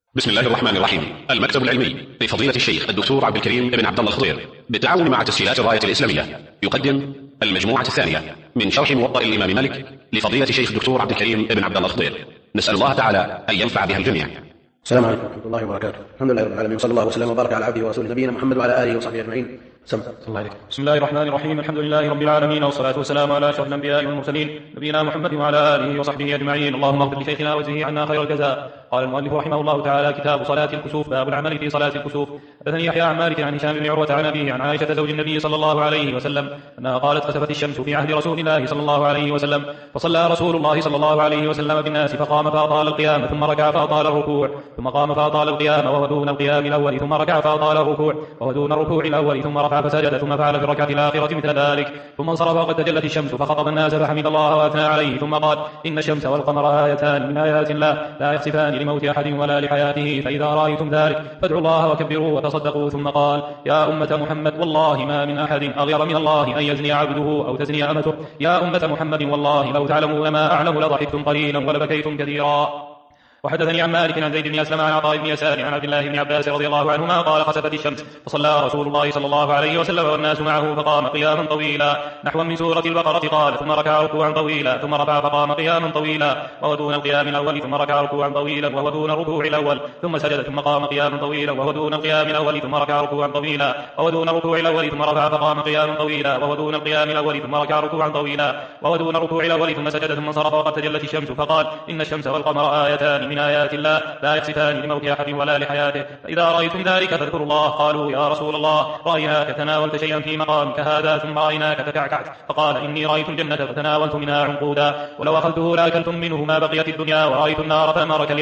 بسم الله الرحمن الرحيم. المكتب العلمي لفضيلة الشيخ الدكتور عبد الكريم بن عبد الله الخضير بالتعاون مع تسجيلات الراية الإسلامية يقدم المجموعة الثانية من شرح موطأ الإمام مالك لفضيلة الشيخ الدكتور عبد الكريم بن عبد الله الخضير. نسأل الله تعالى أن ينفع بها الجميع. السلام عليكم ورحمة الله وبركاته. الحمد لله رب العالمين، وصلى الله وسلم وبارك على عبده ورسوله نبينا محمد وعلى آله وصحبه أجمعين. بسم الله الرحمن الرحيم. الحمد لله رب العالمين، والصلاة والسلام على أشرف الأنبياء والمرسلين نبينا محمد وعلى آله وصحبه أجمعين. اللهم اغفر لشيخنا وجزه عنا خير الجزاء. قال المؤلف رحمه الله تعالى: كتاب صلاة الكسوف. باب العمل في صلاة الكسوف. حدثني يحيى عن مالك عن هشام بن عروة عن أبيه عن عائشة زوج النبي صلى الله عليه وسلم أنها قالت: خسفت الشمس في عهد رسول الله صلى الله عليه وسلم، فصلى رسول الله صلى الله عليه وسلم بالناس، فقام فأطال القيام، ثم ركع فأطال الركوع، ثم قام فأطال القيام وهو دون القيام الأول، ثم ركع فأطال الركوع وهو دون الركوع الأول، ثم رفع فسجد، ثم فعل في الركعة الآخرة مثل ذلك، ثم انصرف وقد تجلت الشمس فخطب الناس فحمد الله وأثنى عليه، ثم قال: إن الشمس والقمر آيتان من آيات الله لا يخسفان لموت أحد ولا لحياته، فإذا رأيتم ذلك فادعوا الله وكبروا وتصدقوا. ثم قال: يا أمة محمد، والله ما من أحد أغير من الله أن يزني عبده أو تزني أمته. يا أمة محمد، والله لو تعلمون ما أعلم لضحكتم قليلا ولبكيتم كثيرا. وحدثني عن مالك عن زيد بن أسلم عن عطاء بن يسار عن عبد الله بن عباس رضي الله عنهما قال: خسفت الشمس فصلى رسول الله صلى الله عليه وسلم والناس معه، فقام قياما طويلا نحو من سورة البقرة، قال: ثم ركع ركوعا طويلا، ثم رفع فقام قياما طويلا وهو دون القيام الأول، ثم ركع ركوعا طويلا وهو دون الركوع الأول، ثم سجد، ثم قام قياما طويلا وهو دون القيام الأول، ثم ركع ركوعا طويلا وهو دون الركوع الأول، ثم رفع فقام قياما طويلا وهو دون القيام الأول، ثم ركع ركوعا طويلا وهو دون الركوع الأول، ثم سجد، ثم انصرف وقد تجلت الشمس، فقال: إن الشمس والقمر آيتان من آيات الله لا يخسفان لموت أحد ولا لحياته، فإذا رأيتم ذلك فاذكروا الله. قالوا: يا رسول الله، رأيناك تناولت شيئا في مقامك هذا ثم رأيناك تكعكعت. فقال: إني رأيت الجنة فتناولت منها عنقودا، ولو أخذته لأكلتم منه ما بقيت الدنيا، ورأيت النار فلمرك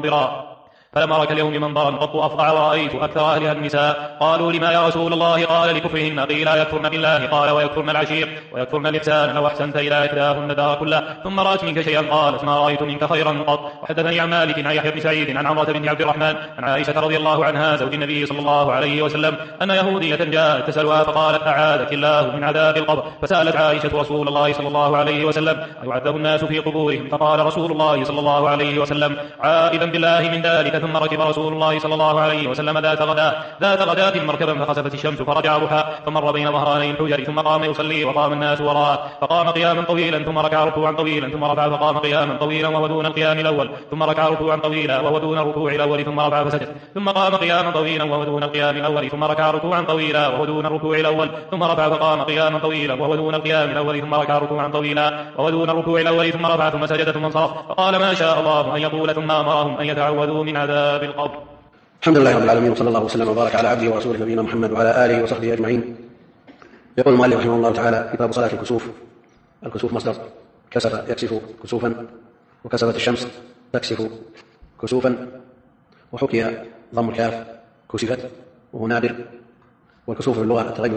اليوم منظرا قط أفظع، ورأيت أكثر أهلها النساء. قالوا: لما يا رسول الله؟ قال: لكفرهن. قيل: يكفرن بالله؟ قال: ويكفرن العشير ويكفرن الإحسان، لو أحسنت إلى إحداهن الدار كله ثم رأت منك شيئا قالت: ما رأيت منك خيرا قط. وحدثني عن مالك عن يحيى بن سعيد عن عمرة بن عبد الرحمن عن عائشة رضي الله عنها زوج النبي صلى الله عليه وسلم أن يهودية جاءت تسألها فقالت: أعاذك الله من عذاب القبر. فسألت عائشة رسول الله صلى الله عليه وسلم: أيعذب الناس في قبورهم؟ فقال رسول الله صلى الله عليه وسلم: عائذا بالله من ذلك. ثم ركب رسول الله صلى الله عليه وسلم ذات غداة مركبا، فخسفت الشمس فرجع ضحى، فمر بين ظهراني الحجر، ثم قام يصلي وقام الناس وراءه، فقام قياما طويلا، ثم ركع ركوعا طويلا، ثم رفع فقام قياما طويلا وهو دون القيام الأول، ثم ركع ركوعا طويلا وهو دون الركوع الأول، ثم رفع فسجد، ثم قام قياما طويلا وهو دون القيام الأول، ثم ركع ركوعا طويلا وهو دون الركوع الأول، ثم رفع فقام قياما طويلا وهو دون القيام الأول، ثم ركع ركوعا طويلا وهو دون الركوع الأول، ثم رفع، ثم سجد، ثم انصرف، فقال: ما شاء الله أن يقول، ثم أمرهم أن يتعوذوا من عذاب القبر. الحمد لله رب العالمين، وصلى الله وسلم وبارك على عبده ورسوله نبينا محمد وعلى آله وصحبه أجمعين. يقول المؤلف رحمه الله تعالى: كتاب صلاة الكسوف. الكسوف مصدر كسف يكسف كسوفا، وكسفت الشمس تكسف كسوفا، وحكي ضم الكاف كسفت وهو نادر. والكسوف في اللغة التغير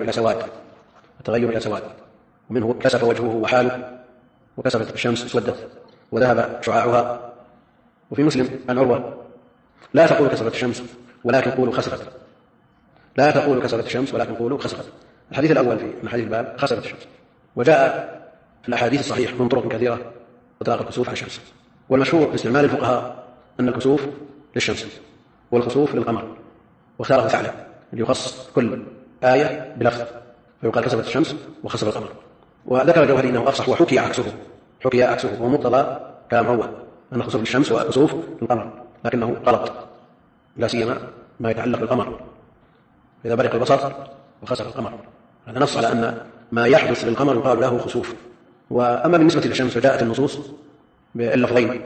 إلى سواد، ومنه كسف وجهه وحاله، وكسفت الشمس اسودت وذهب شعاعها. وفي مسلم عن عروة: لا تقولوا كسفت الشمس ولكن قولوا خسفت. لا تقولوا كسفت الشمس ولكن قولوا خسفت. الحديث الأول من حديث الباب خسفت الشمس، وجاء في الأحاديث الصحيحة من طرق كثيرة إطلاق الكسوف على الشمس. والمشهور في استعمال الفقهاء أن الكسوف للشمس والخسوف للقمر، واختاره ثعلب ليخص كل آية بلفظ، فيقال كسفت الشمس وخسف القمر. وذكر الجوهري أنه أفصح، وحكي عكسه ومقتضى كلام عروة أن الخسوف للشمس والكسوف للقمر، لكنه غلط، لا سيما ما يتعلق بالقمر، إذا برق البصر وخسف القمر، هذا نص على أن ما يحدث للقمر يقال له خسوف. وأما بالنسبة للشمس فجاءت النصوص باللفظين.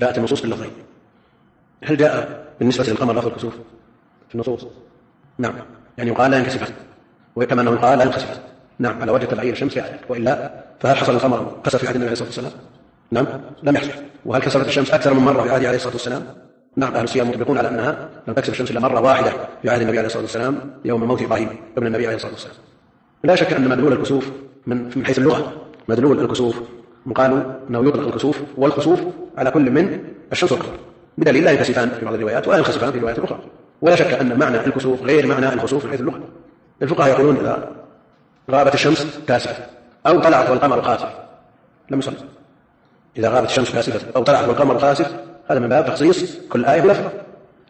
هل جاء بالنسبة للقمر لفظ الكسوف في النصوص؟ نعم، يعني يقال لا ينكسفت، وكما أنه يقال لا ينخسفت. نعم، على وجه تبعير الشمس في ذلك. وإلا فهل حصل القمر كسف في عهد النبي عليه الصلاة والسلام؟ نعم، لم يحصل. وهل كسفت الشمس أكثر من مرة في عهد عليه الصلاة والسلام؟ نعم، أهل السير مطبقون على أنها لم تكسف الشمس إلا مرة واحدة في عهد النبي عليه الصلاة والسلام يوم موت إبراهيم ابن النبي عليه الصلاة والسلام. لا شك أن مدلول الكسوف من حيث اللغة، مدلول الكسوف قالوا أنه يطلق الكسوف والخسوف على كل من الشمس والقمر، بدليل لا ينكسفان في بعض الروايات ولا ينخسفان في روايات أخرى. ولا شك أن معنى الكسوف غير معنى الخسوف من حيث اللغة. الفقهاء يقولون إذا غابت الشمس كاسفة أو طلعت والقمر خاسف لم يصل. إذا غابت الشمس كاسفة أو طلعت والقمر خاسف هذا من باب تخصيص كل آية بلفظ.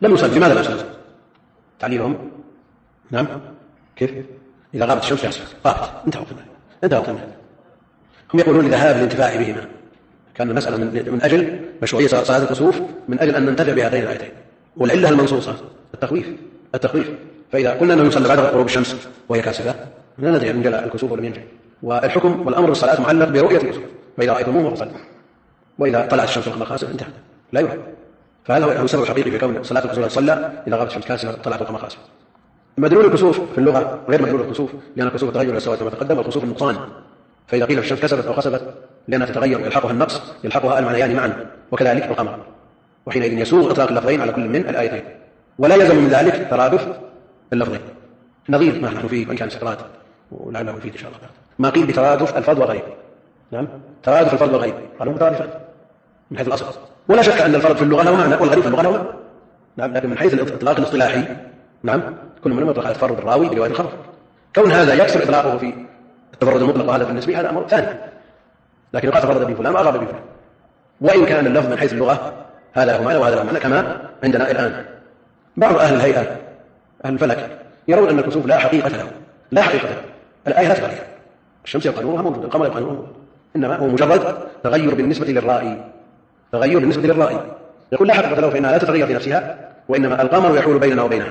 لم يصلي. لماذا لا يصلي؟ تعليلهم نعم كيف؟ إذا غابت الشمس يصف غابت انتهى وقت المغرب. هم يقولون لذهاب الانتفاع بهما، كان المسألة من أجل مشروعية صلاة الكسوف، من أجل أن ننتفع بهاتين الآيتين. والعلة المنصوصة التخويف. فإذا قلنا أنه يصلي بعد غروب الشمس وهي كاسفة لا ندري أن جاء الكسوف ولم ينجل. والحكم والأمر بالصلاة معلق برؤية الكسوف، فإذا رأيتموه فصلوا، وإذا طلعت الشمس والقمر خاسف انتهى لا يرى. فهذا هو السبب الحقيقي في كون صلاة الكسوف صلى إذا غابت الشمس كاسفة طلعت القمر خاسف. مدلول الكسوف في اللغة غير مدلول الكسوف، لأن الكسوف تغير السواد كما تقدم، والكسوف النقصان. فإذا قيل الشمس كسفت أو خسفت لأنها تتغير ويلحقها النقص يلحقها المعنيان معا، وكذلك القمر، وحينئذ يسوغ إطلاق اللفظين على كل من الآيتين، ولا يلزم من ذلك ترادف اللفظين. نظير ما نحن فيه وإن كان استقراط ولعله يفيد إن شاء الله ما قيل بترادف الفرد والغيب. نعم ترادف الفرد والغيب قالوا مترادفان من حيث الأصل، ولا شك أن الفرد في اللغة له معنى والغيب في اللغة له معنى. نعم لكن من حيث الإطلاق الاصطلاحي نعم كل من يطلق على التفرد الراوي برواية الخبر. كون هذا يكسر إطلاقه في التفرد المطلق وهذا بالنسبة هذا أمر ثاني، لكن يقال تفرد به فلان وأغاب به فلان، وإن كان اللفظ من حيث اللغة هذا له معنى وهذا له معنى كما عندنا الآن. بعض أهل الهيئة أهل الفلك يرون أن الكسوف لا حقيقة له. الآية لا تغير، الشمس يبقى نورها موجود، القمر يبقى نورها موجود، إنما هو مجرد تغير بالنسبة للرأي. يقول لا حقيقة له فإنها لا تتغير في نفسها، وإنما القمر يحول بيننا وبينها.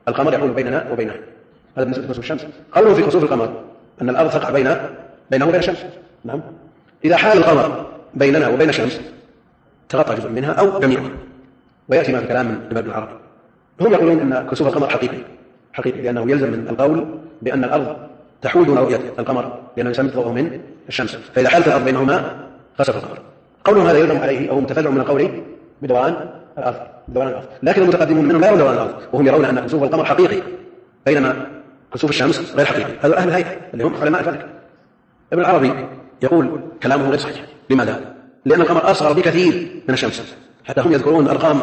هذا بالنسبة لكسوف الشمس. قوله في كسوف القمر أن الأرض تقع بينه وبين الشمس. نعم إذا حال القمر بيننا وبين الشمس تغطى جزء منها أو جميعها، ويأتي ما في كلام من ابن العرب. هم يقولون أن كسوف القمر حقيقي لأنه يلزم من القول بأن الأرض تحول دون رؤية القمر، لأنه يسمى ضوءه من الشمس، فإذا حالت الأرض بينهما خسف القمر. قولهم هذا يلزم عليه أو متفرع من القول بدوران الأرض. لكن المتقدمون منهم لا يرون دوران الأرض، وهم يرون أن كسوف القمر حقيقي بينما كسوف الشمس غير حقيقي. هذا أهل الهيئة اللي هم علماء الفلك. ابن العربي يقول كلامه غير صحيح. لماذا؟ لأن القمر أصغر بكثير من الشمس، حتى هم يذكرون أرقام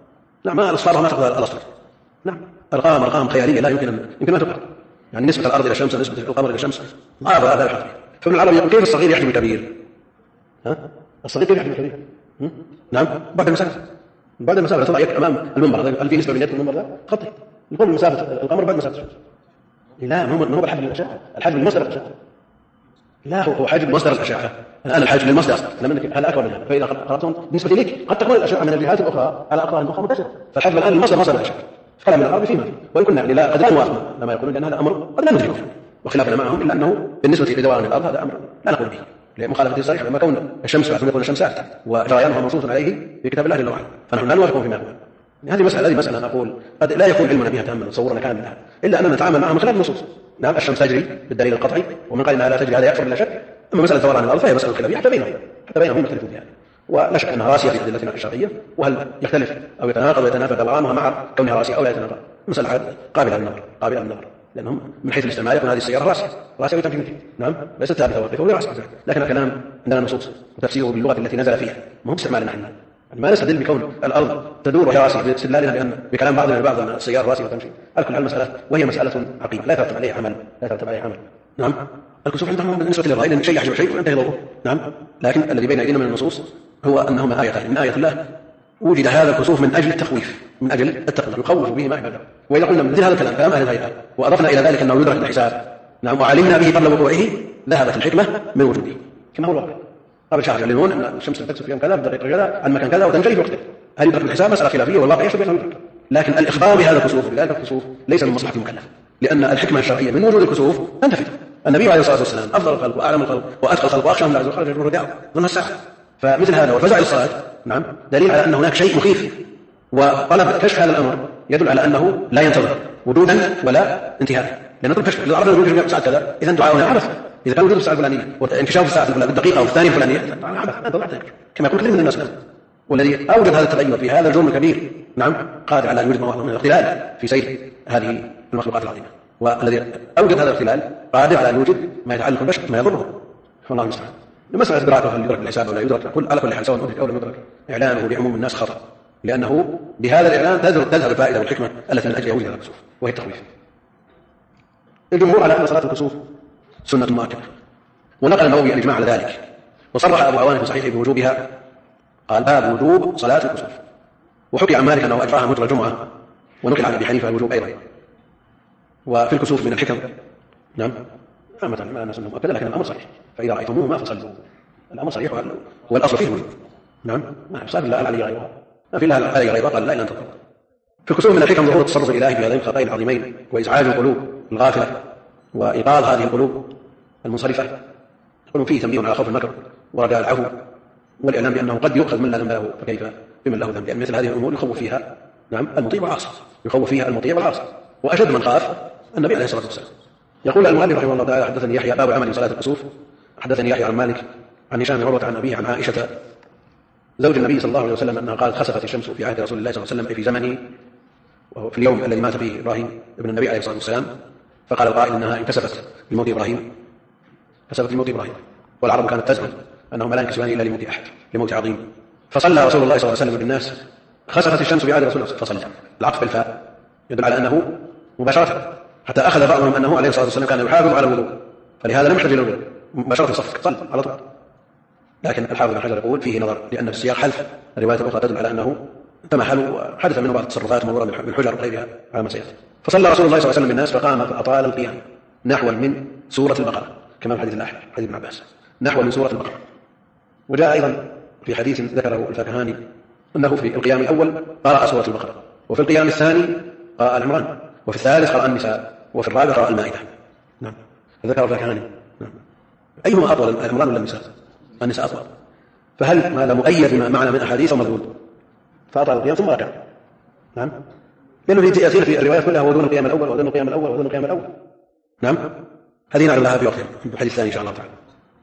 ما أصغرها ما تقدر الأصغر. نعم أرقام خيالية لا يمكن ما تقدر، يعني نسبة الأرض إلى الشمس نسبة القمر إلى الشمس هذا الحقيقي. فابن العربي يقول كيف الصغير يحجب الكبير؟ الصغير كيف يحجب الكبير؟ نعم بعد المسافة تضع يدك أمام المنبر، هل في نسبة بين يدك والمنبر؟ خطي نقول مسافة القمر بعد مسافة الشمس. لا ما هو الحجب للأشعة، الحجب لمصدر الأشعة. لا هو حجب مصدر الأشعة. الآن الحجب للمصدر هذا أكبر منها، فإذا قرأتم بالنسبة لك قد تكون الأشعة من الجهات الأخرى على أقطار أخرى منتشرة، فالحجب الآن مصدر الأشعة. كلام من العرب فيما فيه، وإن كنا لا قد لا نوافق لما يقولون لأن هذا أمر قد لا ندركه، وخلافنا معهم إلا أنه بالنسبة لدوران الأرض هذا أمر لا نقول به لمخالفة الصريحة، لما كون الشمس يكون الشمس ثابتة وجريانها منصوص عليه في كتاب الله جل وعلا، فنحن لا نوافقهم فيما هو. هذه مسألة نقول قد لا يكون علمنا بها تاما وتصورنا كاملا، إلا أننا نتعامل معها من خلال النصوص. نعم الشمس تجري بالدليل القطعي، ومن قال أنها لا تجري هذا يكفر بلا شك. أما مسألة دوران الأرض فهي مسألة خلافية حتى بينهم يختلفون فيها، ولا شك أنها راسية في أدلتنا الشرعية، وهل يختلف أو يتناقض ويتنافى دورانها مع كونها راسية أو لا يتناقض مسألة قابلة للنظر لأنهم من حيث الاستعمال يكون هذه السيارة راسية وتمشي نعم ليست ثابتة وقفة ولا راسية، لكن الكلام عندنا نصوص وتفسيره باللغة التي نزل فيها، ما هو استعمالنا نحن. ما نستدل بكون الأرض تدور وهي راسية باستدلالها بكلام بعضنا البعض أن السيارة راسية وتمشي. الكل على المسألة وهي مسألة عقيمة لا يترتب عليها عمل. نعم الكسوف عندهم بالنسبة للرأي لأن شيء يحجب شيء وينتهي ضوءه. نعم لكن الذي بين أيدينا من النصوص هو أنهما آيتان من آية الله، وجد هذا الكسوف من أجل التخويف، من أجل التقويف يخوف به ما عباده. وإذا قلنا مثل هذا الكلام كلام أهل الهيئة وأضفنا إلى ذلك أنه يدرك الحساب نعم وعلمنا به قبل وقوعه ذهبت الحكمة من وجوده كما هو الواقع. قبل شهر يعلمون أن الشمس تكسف في يوم كذا بدقيقة كذا عن مكان كذا وتنجلي في وقته، هل يدرك الحساب؟ مسألة خلافية والواقع يشبه أنه يدرك. لكن الإخبار بهذا الكسوف بذلك الكسوف ليس من مصلحة المكلف، لأن الحكمة الشرعية من وجود الكسوف تنتفي. النبي عليه الصلاة والسلام أفضل الخلق وأعلم الخلق وأتقى الخلق وأخشاهم لله خرج الجمهور دعوة ضمن الساعة، فمثل هذا والفزع للصلاة نعم دليل على أن هناك شيء مخيف، وطلب كشف هذا الأمر يدل على أنه لا ينتظر وجودا ولا انتهاء، لأن طلب كشف العرب يقول في ساعة كذا إذا دعاؤنا عبث، إذا كان وجود الساعة الفلانية وانكشاف الساعة الفلانية بالدقيقة أو الثانية الفلانية عبث كما يقول كثير من الناس. والذي أوجد هذا التغير في هذا الجرم الكبير نعم قادر على أن يوجد مواقف من الاختلال في سير هذه المخلوقات العظيمة، والذي أوجد هذا الاختلال قادر على أن يوجد ما يتعلق بالبشر ما يضره، والله المستعان. مسألة إدراكه هل يدرك الحساب ولا يدرك على كل حال سواء أدرك أو لم يدرك إعلانه لعموم الناس خطأ، لأنه بهذا الإعلان تذهب الفائدة والحكمة التي من أجلها وجد هذا الكسوف وهي التخويف. الجمهور على أن صلاة الكسوف سنة مؤكدة، ونقل النووي الإجماع على ذلك، وصرح أبو عوان في صحيحه بوجوبها، قال باب وجوب صلاة الكسوف. وحكي عن مالك أنه أجراها مجرى الجمعة ونقل عن أبي حنيفة الوجوب أيضا. وفي الكسوف من الحكم نعم عامة ما الناس مؤكدة، لكن الأمر صحيح، فإذا رأيتموهما فصلوا. الأمر صحيح والأصل فيه الوجوب. نعم ما صار لا علي غيرها، ما في لها علي غيرها قال لا إلا أن تطلق. في الكسوف من الحكم ظهور التصرف الإلهي في هذين الخطأين العظيمين، وإزعاج القلوب الغافلة وإيقاظ هذه القلوب المنصرفة. يقولون فيه تنبيه على خوف المكر ورجاء العفو والإعلام بأنه قد يؤخذ من لا ذنب له فكيف بمن له ذنب، لأن مثل هذه الأمور يخوف فيها نعم المطيع والعاصي، يخوف فيها المطيع والعاصي، وأشد من خاف النبي عليه الصلاة والسلام. يقول المؤلف رحمه الله تعالى: حدثني يحيى باب عمل صلاة الكسوف. حدثني يحيى عن مالك عن هشام بن عروة عن أبيه عن عائشة زوج النبي صلى الله عليه وسلم أنها قالت: خسفت الشمس في عهد رسول الله صلى الله عليه وسلم في زمنه وفي اليوم الذي مات فيه إبراهيم ابن النبي عليه الصلاة والسلام. فقال القائل إنها انكسفت لموت إبراهيم، كسفت لموت إبراهيم، والعرب كانت تزعم أنهم لا ينكسفان إلا لموت أحد، لموت عظيم. فصلى رسول الله صلى الله عليه وسلم بالناس: خسفت الشمس في عهد رسول الله فصلى. العطف بالفاء يدل على أنه مباشرة، حتى أخذ بعضهم أنه عليه الصلاة والسلام كان يحافظ على الوضوء، فلهذا لم يحتاج إلى الوضوء مباشرة صف صلى على طول. لكن الحافظ بن حجر يقول فيه نظر، لأن في السياق حلف، الرواية الأخرى تدل على أنه تمحل وحدث منه بعض التصرفات مرورة بالحجر وغيرها على ما سيأتي. فصلى رسول الله صلى الله عليه وسلم بالناس فقام فأطال القيام نحو من سورة البقرة، كما في حديث الأحد حديث ابن عباس، نحو من سورة البقرة. وجاء أيضا في حديث ذكره الفاكهاني أنه في القيام الأول قرأ سورة البقرة، وفي القيام الثاني قرأ العمران، وفي الثالث قرأ النساء، وفي الرابع قرأ المائدة. نعم ذكره الفاكهاني. نعم. أيهما أطول، العمران ولا النساء؟ النساء أطول. فهل هذا مؤيد ما معنا من أحاديث ومردود؟ فأطال القيام ثم ركع. نعم لأنه يأتينا في الروايات كلها هو دون القيام الأول ودون القيام الأول ودون القيام الأول. نعم هذه نعلم لها في وقتها في الحديث الثاني إن شاء الله تعالى.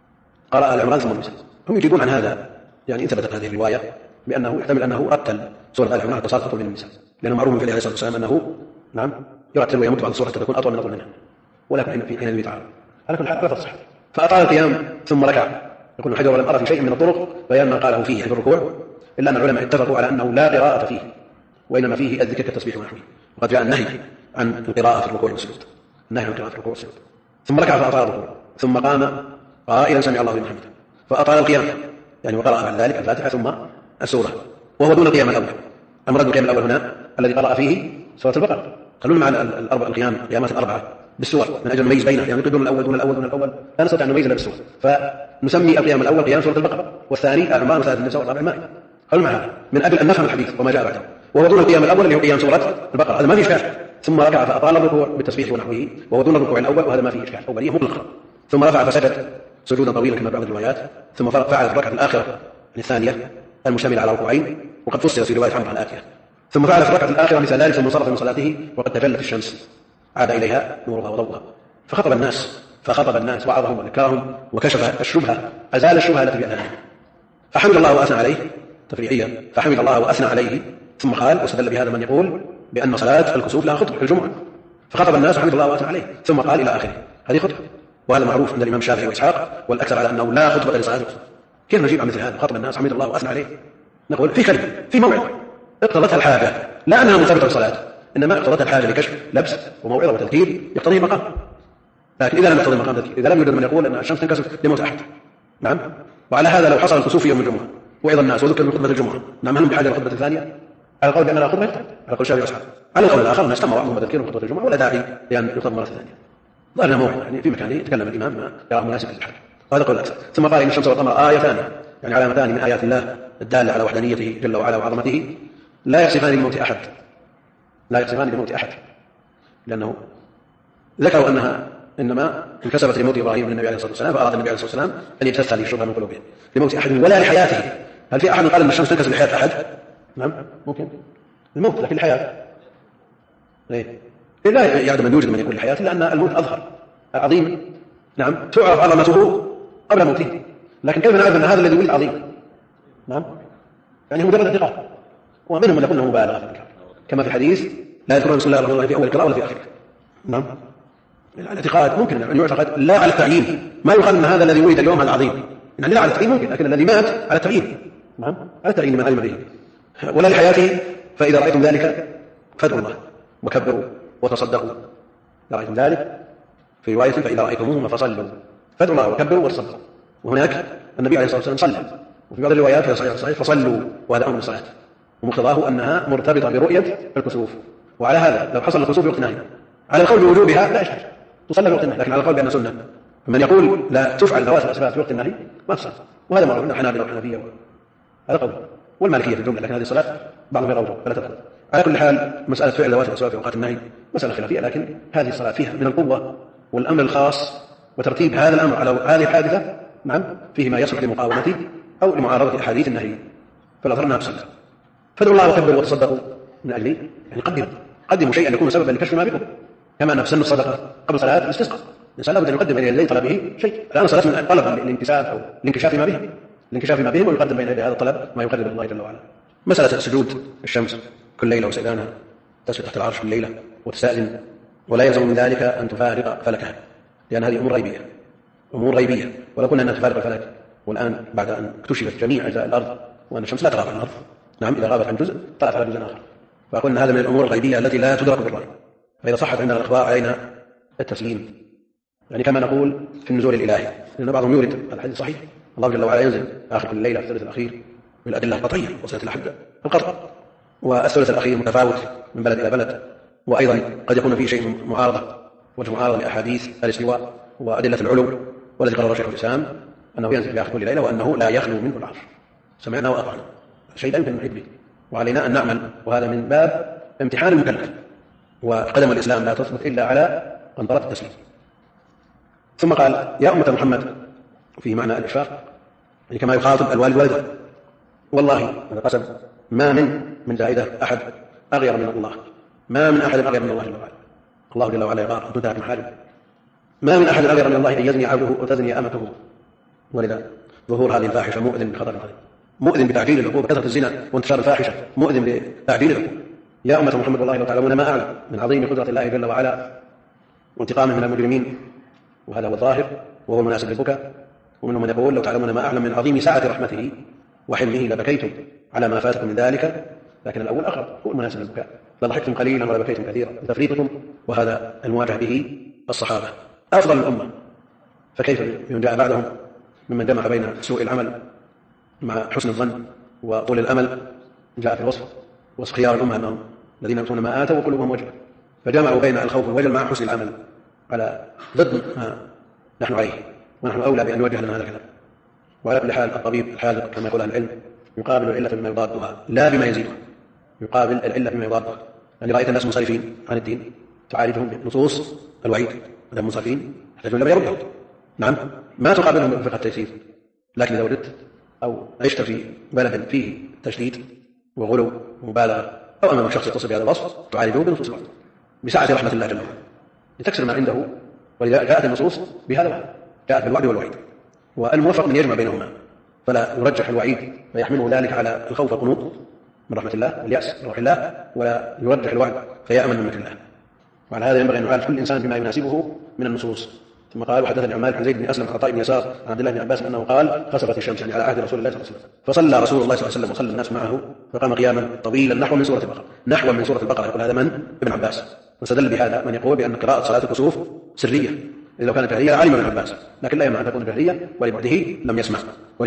قرأ العمران ثم النساء. هم يجيبون عن هذا، يعني إن ثبتت هذه الرواية بأنه يحتمل أنه رتل سورة آل عمران حتى صارت أطول من النساء، لأنه معروف من فعله عليه الصلاة والسلام أنه نعم يرتل ويمد بعض السورة حتى تكون أطول من أطول منها، ولكن في حين تعالى على كل حال لا تصح. فأطال القيام ثم ركع. يقول الحجر: ولم أرى في شيء من الطرق بيان ما قاله فيه في الركوع، إلا أن العلماء اتفقوا على أنه لا قراءة فيه، وإنما فيه الذكر كالتسبيح ونحوه. وقد جاء النهي عن القراءة في الركوع والسجود، النهي عن القراءة في الركوع والسجود. ثم ركع فأطال الركوع، ثم قام قائلا: سمع الله لمن حمده، فأطال القيام، يعني وقرأ بعد ذلك الفاتحة ثم السورة، وهو دون القيام الأول. المراد بالقيام الأول هنا الذي قرأ فيه سورة البقرة. خلونا مع القيامات الأربعة بالسور من أجل نميز بينها، يعني دون الأول دون الأول دون الأول لا نستطيع أن نميز إلا بالسور، فنسمي القيام الأول قيام سورة البقرة، والثاني العمران وثالث النساء والرابع المائدة. خلونا معها من أجل أن نفهم الحديث وما جاء بعده. وهو دون القيام الأول اللي هو قيام سورة البقرة، هذا ما فيه إشكال. ثم ركع فأطال الركوع بالتسبيح ونحوه، وهو دون الركوع الأول، وهذا ما فيه إشكال، أولية مطلقة. ثم رفع فسجد سجودا طويلا كما بعض الروايات، ثم فعل الركعة الآخرة الثانية المشتملة على ركوعين، وقد فسر في رواية عمرو الآتية. ثم فعل في الركعة الآخرة مثل ذلك، ثم انصرف من صلاته وقد تجلت الشمس، عاد إليها نورها وضوءها، فخطب الناس وعظهم وذكرهم وكشف الشبهة، أزال الشبهة التي بأذانهم، فحمد الله وأثنى عليه تفريعيا، فحمد الله وأثنى عليه، ثم قال: واستدل بهذا من يقول بأن صلاة الكسوف لها خطبة في الجمعة، فخطب الناس وحمد الله وأثنى عليه، ثم قال إلى آخره. هذه خطبة، وهذا معروف عند الإمام الشافعي وإسحاق والأكثر على أنه لا خطبة لصلاة الكسوف. كيف نجيب عن مثل هذا؟ خطب الناس حمد الله وأثنى عليه، نقول في كلمة في موعظة اقتضتها الحاجة، لا أنها مرتبطة بالصلاة، إنما اقتضتها الحاجة لكشف لبس وموعظة وتذكير يقتضيه المقام. لكن إذا لم يقتضي المقام تذكير، إذا لم يوجد من يقول أن الشمس تنكسف لموت أحد، نعم، وعلى هذا لو حصل الكسوف في يوم الجمعة وإذا الناس وذكر من خطبة الجمعة، نعم، هل بحاجة للخطبة الثانية؟ على القول بأنها خطبة، على قول الشافعي وإسحاق. على القول الآخر الناس تم بعضهم تذكير خطبة الجمعة ولا داعي لأن يخطب مرة ثانية. ظهرنا موعظة يعني في مكانه يتكلم الإمام ما يراه مناسبا للحاجة، وهذا قول الأكثر. ثم قال: إن الشمس والقمر آيتان، يعني علامتان من آيات الله الدالة على وحدانيته جل وعلا وعظمته، لا يصفان لموت أحد، لا يصفان لموت أحد، لأنه ذكروا أنها إنما انكسبت لموت إبراهيم من النبي عليه الصلاة والسلام، فأراد النبي عليه الصلاة والسلام أن يبتث هذه الشبهة من قلوبهم لموت أحد ولا لحياته. هل في أحد قال أن الشمس تنكسب لحياة أحد؟ نعم ممكن الموت، لكن الحياة لا يعلم من يوجد من يقول الحياة، لأن الموت أظهر عظيم، نعم، تعرف عظمته قبل موته، لكن كيف نعرف أن هذا الذي ولد عظيم؟ نعم، يعني هو مجرد اعتقاد، ومنهم من يقول أنه مبالغة في الكلام، كما في الحديث: لا يذكرون بسم الله الرحمن الرحيم في أول القراءة ولا في آخره. نعم، الاعتقاد ممكن أن يعتقد لا على التعيين، ما يقال أن هذا الذي ولد اليوم هذا عظيم، يعني لا على التعيين ممكن، لكن الذي مات على التعيين، نعم، على التعيين من علم به، ولا لحياته. فإذا رأيتم ذلك فادعوا الله وكبروا وتصدقوا. إذا رأيتم ذلك في رواية: فإذا رأيتموهما فصلوا، فادعوا الله وكبروا وتصدقوا. وهناك النبي عليه الصلاة والسلام صلى، وفي بعض الروايات في صحيح فصلوا، وهذا أمر الصلاة، ومقتضاه أنها مرتبطة برؤية الكسوف، وعلى هذا لو حصل الكسوف في وقت نهي على القول بوجوبها لا إشكال تصلى في وقت النهي، لكن على القول بأنها سنة فمن يقول لا تفعل ذوات الأسباب في وقت النهي ما تصلى، وهذا معروف عند الحنابلة والحنفية هذا قول، والمالكية في الجملة، لكن هذه الصلاة بعضهم يرى فلا تدخل. على كل حال مسألة فعل ذوات الأسباب في أوقات النهي مسألة خلافية، لكن هذه الصلاة فيها من القوة والأمر الخاص وترتيب هذا الأمر على هذه الحادثة نعم فيه ما يصلح لمقاومته أو لمعارضة أحاديث النهي، فالأظهر أنها تصلى. فادعوا الله وكبروا وتصدقوا من أجله، يعني قدموا شيئا يكون سببا لكشف ما بكم، كما أن في سن الصدقة قبل صلاة الاستسقاء الإنسان لابد أن يقدم بين يدي طلبه شيء، الآن صلاة من طلب للانكشاف أو الانكشاف ما بهم ويقدم بين يدي هذا الطلب ما يقرب الله جل وعلا. مسألة سجود الشمس كل ليلة وسيدانها تسجد تحت العرش كل ليلة وتستأذن، ولا يلزم من ذلك أن تفارق فلكها، لأن هذه أمور غيبية، ولو كنا أن تفارق الفلك والآن بعد أن اكتشفت جميع أجزاء الأرض وأن الشمس لا تغاب عن الأرض نعم إذا غابت عن جزء طلعت على جزء آخر، فقلنا هذا من الأمور الغيبية التي لا تدرك بالرأي، فإذا صحت عندنا الأخبار علينا التسليم، يعني كما نقول في النزول الإلهي، لأن بعضهم يورد الحديث صحيح الله جل وعلا ينزل آخر كل ليلة في الثلث الأخير بالأدلة القطعية وصلت إلى حد القطع، والثلث الأخير متفاوت من بلد إلى بلد، وأيضا قد يكون فيه شيء وجه معارضة لأحاديث الاستواء وأدلة العلو، والذي قرر شيخ الإسلام أنه ينزل في آخر كل ليلة وأنه لا يخلو منه العرش، سمعنا وأطعنا، شيء لا يمكن نحيط به، وعلينا أن نعمل، وهذا من باب امتحان المكلف، وقدم الإسلام لا تثبت إلا على قنطرة التسليم. ثم قال يا أمة محمد في معنى الإشفاق، يعني كما يخاطب الوالد والده، والله هذا قسم ما من زائدة أحد أغير من الله، ما من أحد أغير من الله جل وعلا، الله جل وعلا يغار أن تنتهك محارم، ما من أحد أغير من الله أن يزني عبده وتزني أمته، ولذا ظهور هذه الفاحشة مؤذن بخطر عظيم، مؤذن بتعجيل العقوبة، كثرة الزنا وانتشار الفاحشة مؤذن بتعجيل العقوبة. يا أمة محمد والله لو تعلمون ما أعلم من عظيم قدرة الله جل وعلا وانتقامه من المجرمين، وهذا هو الظاهر وهو المناسب للبكاء، ومنهم من يقول لو تعلمون ما أعلم من عظيم سعة رحمته وحلمه لبكيتم على ما فاتكم من ذلك، لكن الأول أقرب هو المناسب للبكاء، لضحكتم قليلا ولا بكيتم كثيرا بتفريطكم، وهذا المواجه به الصحابة أفضل الأمة، فكيف من جاء بعدهم ممن جمع بين سوء العمل مع حسن الظن وطول الأمل، جاء في وصف خيار الأمة أنهم الذين يؤتون ما آتوا وقلوبهم وجلة، فجمعوا بين الخوف والوجل مع حسن العمل على ضد ما نحن عليه، ونحن أولى بأن يوجه لنا هذا الكلام. وعلى كل حال الطبيب الحاذق كما يقول أهل العلم يقابل العلة بما يضادها لا بما يزيدها، يقابل العلة بما يضادها، يعني رأيت الناس منصرفين عن الدين تعالجهم بنصوص الوعيد، هذا منصرفين يحتاجون لما يردهم، نعم ما تقابلهم بفقه التيسير، لكن إذا وجدت أو عشت في بلد فيه تشديد وغلو ومبالغة أو أمام شخص يتصل بهذا الوصف تعالجه بنصوص الوعيد بسعة رحمة الله جل وعلا لتكسر ما عنده، ولذا جاءت النصوص بهذا الوعد، جاءت بالوعد والوعيد، والموفق من يجمع بينهما، فلا يرجح الوعيد فيحمله ذلك على الخوف والقنوط من رحمة الله واليأس من روح الله، ولا يرجح الوعد فيأمن من مكر الله. وعلى هذا ينبغي أن يعالج كل إنسان بما يناسبه من النصوص. ثم قال وحدثني عن مالك عن زيد بن أسلم عن عطاء بن يسار عن عبد الله بن عباس أنه قال خسفت الشمس، يعني على عهد رسول الله صلى الله عليه وسلم، فصلى رسول الله صلى الله عليه وسلم وصلى الناس معه فقام قياما طويلا نحو من سورة البقرة، يقول هذا من ابن عباس، واستدل بهذا من يقول بأن قراءة صلاة الكسوف سرية، إذا لو كانت جهرية علم ابن عباس، لكن لا يمنع أن تكون جهرية ولبعده لم يسمع.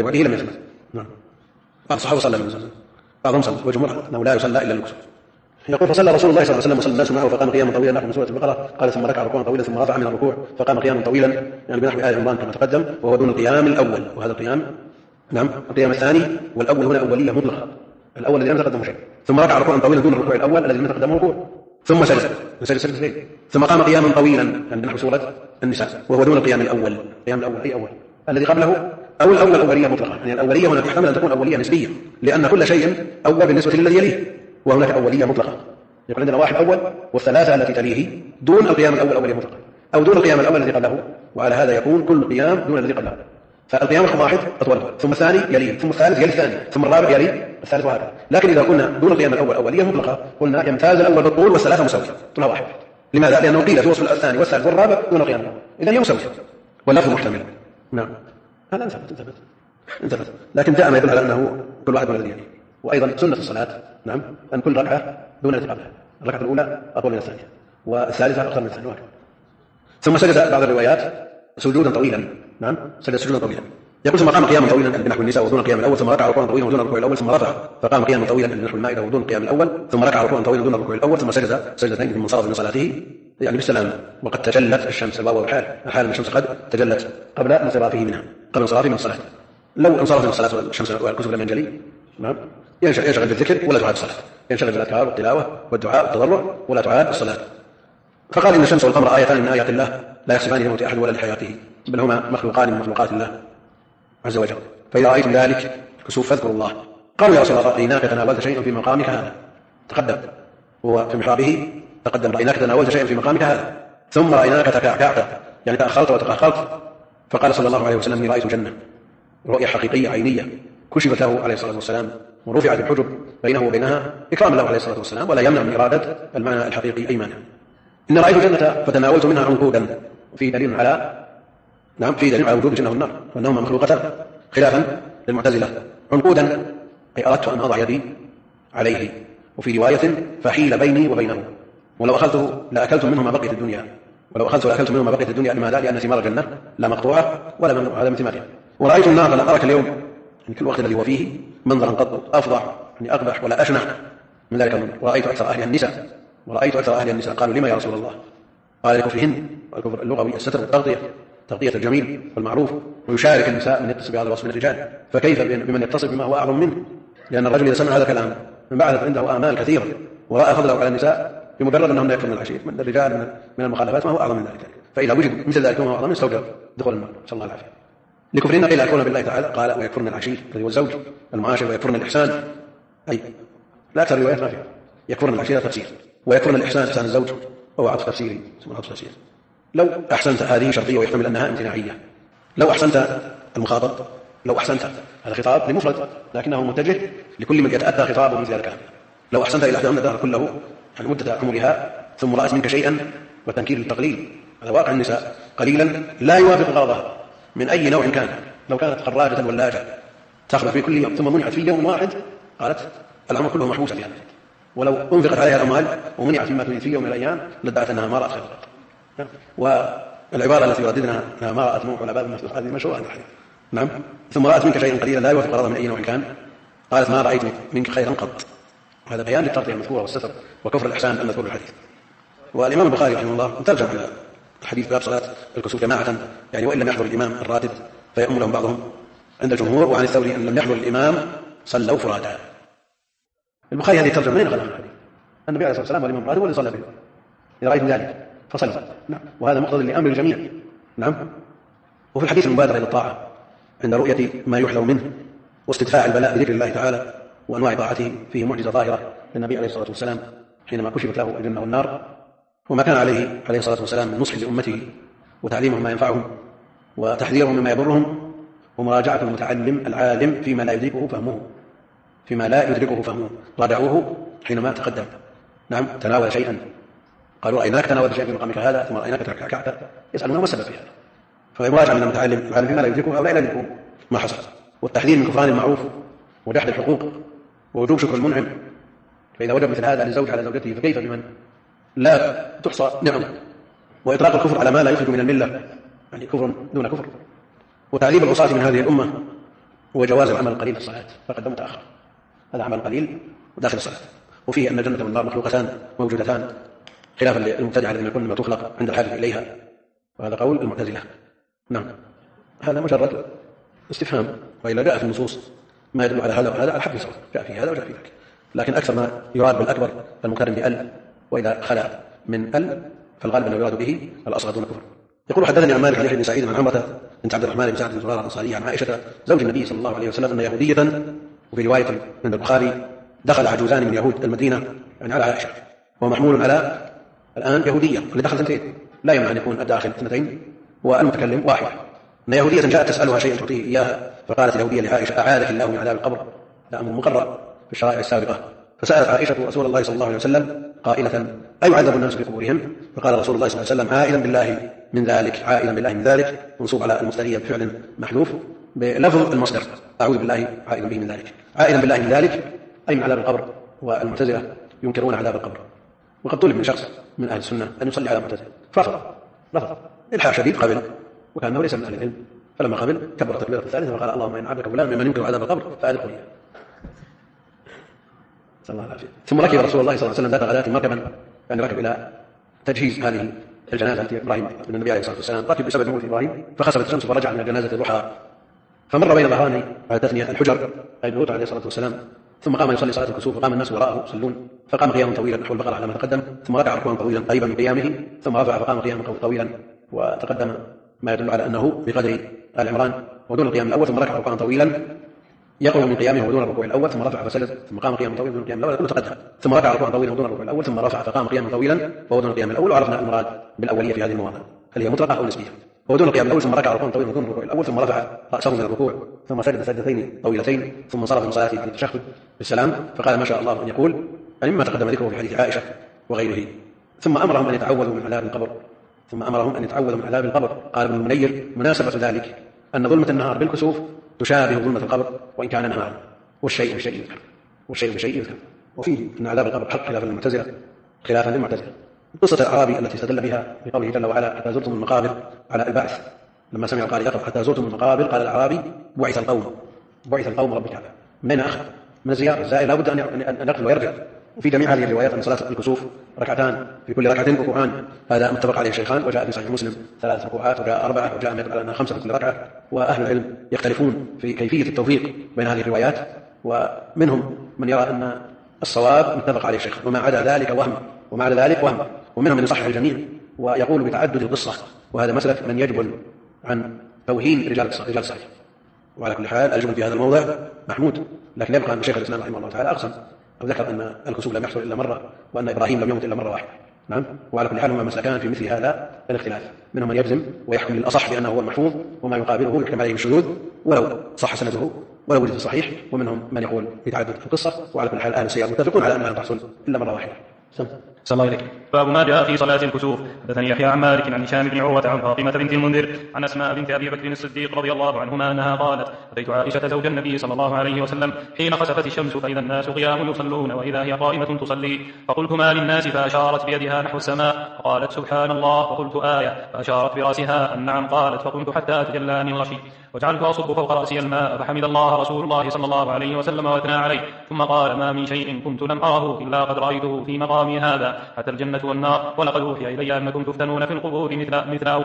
نعم. بعض الصحابة صلى الله عليه وسلم، بعضهم صلى وجمهور أنه لا يصلى إلا الكسوف. يقول فصلى رسول الله صلى الله عليه وسلم وصلى الناس معه فقام قياما طويلا نحو من سورة البقرة، قال ثم ركع ركوعا طويلا ثم رفع من الركوع فقام قياما طويلا، يعني بنحو آل عمران كما تقدم، وهو دون القيام الأول، وهذا القيام نعم القيام الثاني، والأول هنا أولية مطلقة، الأول الذي لم يتقدمه شيء، ثم ركع ركوعا طويلا دون الركوع الأول الذي لم يتقدمه ركوع، ثم سجد ثم قام قياما طويلا عند نحو سورة النساء، وهو دون القيام الأول، القيام الأول أي أول الذي قبله، أو الأول الأولية مطلقة، يعني الأولية هنا تحتمل أن تكون أولية نسبية، لأن كل شيء أول بالنسبة للذي يليه، وهناك أولية مطلقة، يقول عندنا واحد أول والثلاثة التي تليه دون القيام الأول أولية مطلقة، أو دون القيام الأول الذي قبله، وعلى هذا يكون كل قيام دون الذي قبله، فالقيام الواحد أطول، ثم الثاني يليه، ثم الثالث يلي الثاني، ثم الرابع يلي الثالث، وهكذا. لكن إذا كنا دون القيام الأول أولية مطلقة قلنا يمتاز الأول بالطول والثلاثة مساوية طولها واحد. لماذا؟ لأنه قيل في وصف الثاني والثالث والرابع دون القيام الأول، إذن يساوي واللفظ محتمل. نعم هذا انتبه. لكن جاء ما يدل على أنه كل واحد دون الذي يليه. وأيضا سنة الصلاة نعم أن كل ركعة دون التي قبلها، الركعة الأولى أطول من الثانية والثالثة أقصر من الثانية. ثم سجد بعض الروايات سجودا طويلا، نعم سجد سجودا طويلا، يقول ثم قام قياما طويلا بنحو النساء ودون القيام الاول ثم ركع ركوعا طويلا ودون الركوع الاول ثم رفع فقام قياما طويلا بنحو المائده ودون القيام الاول ثم ركع ركوعا طويلا دون الركوع الاول ثم سجد سجدتين ثم انصرف من صلاته يعني بالسلام. وقد تجلت الشمس، الواو الحال الشمس قد تجلت قبل انصرافه منها، قبل انصرافه من الصلاه. لو انصرف من الصلاه والشمس والكسوف لم ينجلي نعم ينشغل بالذكر ولا تعاد الصلاه، ينشغل بالاذكار والتلاوه والدعاء والتضرع ولا تعاد الصلاه. فقال ان الشمس والقمر ايتان من ايات الله لا يخسفان لموت احد ولا لحياته، بل هما مخلوقان من مخلوقات الله عز وجل. فاذا رايتم ذلك الكسوف فاذكروا الله. قالوا يا رسول الله رايناك تناولت شيئا في مقامك هذا، تقدم هو في محرابه تقدم رايناك تناولت شيئا في مقامك هذا، ثم رايناك تكعكعت يعني تاخرت وتقهقرت. فقال صلى الله عليه وسلم اني رايت الجنه رؤيه حقيقيه عينيه كشفت له عليه الصلاه والسلام ورفعت الحجب بينه وبينها اكراما له عليه الصلاه والسلام، ولا يمنع من اراده المعنى الحقيقي اي مانع. إن رأيت الجنة فتناولت منها عنقودا، في دليل على وجود الجنة والنار وأنهما مخلوقتان خلافا للمعتزلة. عنقودا أي أردت أن أضع يدي عليه، وفي رواية فحيل بيني وبينه، ولو أخذته لأكلت منه ما بقيت الدنيا ما بقيت الدنيا. لماذا؟ لأن ثمار الجنة لا مقطوعة ولا ممنوعة، هذا من ثمارها. ورأيت النار فلم أرك اليوم يعني كل وقت الذي هو فيه منظرا قط أفظع يعني أقبح ولا أشنع من ذلك المنظر. ورأيت أكثر أهل النساء. قالوا لما يا رسول الله؟ قال لكفرهن، والكفر اللغوي الستر والتغطية، تغطية الجميل والمعروف، ويشارك النساء من يتصف بهذا الوصف من الرجال، فكيف بمن يتصف بما هو أعظم منه؟ لأن الرجل إذا سمع هذا الكلام من بعد عنده آمال كثيرة ورأى فضله على النساء بمجرد أنهم لا يكفرن العشير من الرجال من المخالفات ما هو أعظم من ذلك، فإذا وجد مثل ذلك وما هو أعظم منه استوجب دخول النار، نسأل الله العافية. لكفرهن قيل يكفرن بالله تعالى، قال ويكفرن العشير الذي هو الزوج المعاشر، ويكفرن الإحسان أي لا أكثر روايات ما فيها، يكفرن العشير تفسير، ويكفرن الإحسان إحسان الزوج وهو عطف تفسيري اسمه عطف تفسير. لو أحسنت هذه شرطية ويحتمل أنها امتناعية. لو أحسنت المخاطب، لو أحسنت هذا خطاب لمفرد لكنه متجه لكل من يتأتى خطابه مثل هذا الكلام. لو أحسنت إلى إحداهن الدهر كله يعني مدة عمرها ثم رأت منك شيئا، والتنكير للتقليل، هذا واقع النساء قليلا لا يوافق غرضها من أي نوع كان. لو كانت خراجة ولاجة تأخذ في كل يوم ثم منعت في يوم واحد قالت العمر كله محبوسة في هذا. ولو أنفقت عليها الأموال ومنعت فيما تريد في يوم من الأيام لادعت أنها ما رأت خير. والعبارة التي يرددنا أنها ما رأت نوح ولا باب مفتوح هذه مشروعة الحديث. نعم. ثم رأت منك شيئا قليلا لا يوافق غرضها من أي نوع كان قالت ما رأيت منك خيرا قط. هذا بيان للتغطية المذكورة والستر وكفر الإحسان المذكور في الحديث. والإمام البخاري رحمه الله ترجم على الحديث باب صلاة الكسوف جماعة يعني وإن لم يحضر الإمام الراتب فيؤم لهم بعضهم عند الجمهور، وعن الثوري أن لم يحضر الإمام صلوا فرادا. البخاري هذه الترجمة منين أخذها؟ النبي عليه الصلاة والسلام والإمام الراتب والذي صلى به إذا رأيتم ذلك فصلوا. نعم. وهذا مقتضي لأمر الجميع. نعم. وفي الحديث المبادرة إلى الطاعة عند رؤية ما يحلو منه واستدفاع البلاء بذكر الله تعالى وأنواع طاعته فيه معجزة ظاهرة للنبي عليه الصلاة والسلام حينما كشفت له الجنة والنار، وما كان عليه الصلاة والسلام من نصح لأمته وتعليمهم ما ينفعهم وتحذيرهم مما يضرهم ومراجعة المتعلم العالم فيما لا يدركه فهمه. راجعوه حينما تقدم. نعم. تناول شيئا قالوا رأيناك تناولت شيئا في مقامك هذا ثم رأيناك تكعكعت، يسألونه ما السبب في هذا، فمراجعة من المتعلم العالم فيما لا يدركه هؤلاء لا يدركون ما حصل، والتحذير من كفران المعروف وجحد الحقوق ووجوب شكر المنعم. فإذا وجب مثل هذا للزوج على زوجته فكيف بمن لا تحصى نعمه، وإطلاق الكفر على ما لا يخرج من الملة يعني كفر دون كفر، وتعذيب العصاة من هذه الأمة وجواز العمل القليل في الصلاة فقدم متأخر، هذا عمل قليل وداخل الصلاة. وفيه أن الجنة والنار مخلوقتان موجودتان خلافا للمبتدعة الذين يقولون ما تخلق عند الحاجة إليها، وهذا قول المعتزلة. نعم. هذا مجرد استفهام، وإلا جاء في النصوص ما يدل على هذا وهذا على حد سواء، جاء في هذا وجاء في ذاك، لكن أكثر ما يراد بالأكبر المكرم بأل، وإذا خلا من أل فالغالب أنه يراد به الأصغر دون كفر. يقول حدثني عن مالك عن يحيى بن سعيد عن عمرة بنت عبد الرحمن بن سعد بن زرارة الأنصارية عن عائشة زوج النبي صلى الله عليه وسلم أن يهودية، وفي رواية من البخاري دخل عجوزان من يهود المدينة يعني على عائشة، ومحمول على الآن يهودية اللي دخل سنتين، لا يمنع أن يكون الداخل اثنتين والمتكلم واحد. أن يهودية جاءت تسألها شيئا تعطيه إياها، فقالت اليهودية لعائشة أعاذك الله من عذاب القبر، لا أمر مقرر في الشرائع السابقة. فسألت عائشة رسول الله صلى الله عليه وسلم قائلة أيعذب الناس في قبورهم؟ فقال رسول الله صلى الله عليه وسلم عائذا بالله من ذلك، منصوب على المصدرية بفعل محذوف بلفظ المصدر أعوذ بالله عائذا به من ذلك، عائذا بالله من ذلك أي من عذاب القبر. والمعتزلة ينكرون عذاب القبر، وقد طلب من شخص من أهل السنة أن يصلي على معتزلة فرفض إلحاح شديد قبل، وكأنه ليس من أهل العلم، فلما قبل كبر التكبيرة الثالثة وقال اللهم إن عبدك فلان ممن ينكر عذاب القبر فأدخل إياه. صلى الله عليه وسلم. ثم ركب رسول الله صلى الله عليه وسلم ذات غداة مركبا، يعني ركب إلى تجهيز هذه الجنازة التي إبراهيم من النبي عليه الصلاة والسلام، ركب بسبب موت إبراهيم فخسفت الشمس فرجع من الجنازة الضحى، فمر بين ظهراني على تثنية الحجر أي بيوت عليه الصلاة والسلام، ثم قام يصلي صلاة الكسوف وقام الناس وراءه يصلون، فقام قياما طويلا نحو البقرة على ما تقدم، ثم ركع ركوعا طويلا قريبا من قيامه، ثم رفع فقام قياما طويلا، وتقدم ما يدل على أنه بقدر آل عمران ودون القيام الأول، ثم ركع ركوعا طويلا يقوم من قيامه ودون الركوع الأول، ثم رفع فسجد، ثم قام قياما طويلا ودون القيام الأول، كله تقدم، ثم ركع ركوعا طويلا ودون الركوع الأول، ثم رفع فقام قياما طويلا ودون القيام الأول. وعرفنا المراد بالأولية في هذه المواضع هل هي مطلقة أو نسبية. ودون القيام الأول ثم ركع ركوعا طويلا ودون الركوع الأول، ثم رفع رأسه من الركوع، ثم سجد سجدتين طويلتين، ثم صرف من صلاته عن التشهد بالسلام، فقال ما شاء الله أن يقول مما تقدم ذكره في حديث عائشة وغيره. ثم أمرهم أن يتعوذوا من عذاب القبر. قال ابن المنير مناسبة ذلك أن ظلمة النهار بالكسوف تشابه ظلمة القبر وإن كان نهارا، والشيء بشيء يذكر. وفيه أن عذاب القبر حق خلافا للمعتزلة. قصة الأعرابي التي استدل بها بقوله جل وعلا حتى زرتم المقابر على البعث، لما سمع القارئ يقرأ حتى زرتم المقابر قال الأعرابي بعث القوم رب الكعبة. من أخذ من الزيارة الزائر لا بد أن يقف ويرجع. وفي جميع هذه الروايات أن صلاة الكسوف ركعتان، في كل ركعة ركوعان، هذا متفق عليه الشيخان، وجاء في صحيح مسلم 3 ركوعات، وجاء 4، وجاء على أنها 5 في كل ركعة. وأهل العلم يختلفون في كيفية التوفيق بين هذه الروايات، ومنهم من يرى أن الصواب متفق عليه الشيخ وما عدا ذلك وهم، ومنهم من يصحح الجميع ويقول بتعدد القصة، وهذا مسلك من يجبل عن توهين رجال الصحيح. وعلى كل حال الجبل في هذا الموضع محمود، لكن يبقى أن شيخ الإسلام رحمه الله تعالى أقسم أو ذكر أن الكسوف لم يحصل إلا مرة، وأن إبراهيم لم يمت إلا مرة واحدة. نعم. وعلى كل حال هما مسلكان في مثل هذا الاختلاف، منهم من يجزم ويحكم للأصح بأنه هو المحفوظ، وما يقابله يحكم عليه بالشذوذ ولو صح سنده ولو وجد صحيح، ومنهم من يقول بتعدد القصة. وعلى كل حال أهل السير متفقون على أنها لا تحصل إلا مرة واحدة. صلى الله عليه. باب ما جاء في صلاة الكسوف. حدثني يحيى عن مالك عن هشام بن عروة عن فاطمة بنت المنذر عن أسماء بنت أبي بكر الصديق رضي الله عنهما أنها قالت أتيت عائشة زوج النبي صلى الله عليه وسلم حين خسفت الشمس فإذا الناس قيام يصلون وإذا هي قائمة تصلي، فقلت ما للناس؟ فأشارت بيدها نحو السماء فقالت سبحان الله، فقلت آية، فأشارت برأسها نعم، قالت فقلت حتى تجلاني الغشي، وجعلت أصب فوق رأسي الماء، فحمد الله رسول الله صلى الله عليه وسلم واثنى عليه، ثم قال ما من شيء كنت لم أره إلا قد رأيته في مقامي هذا حتى الجنة والنار، ولقد أوحي إلي أنكم تفتنون في القبور مثل أو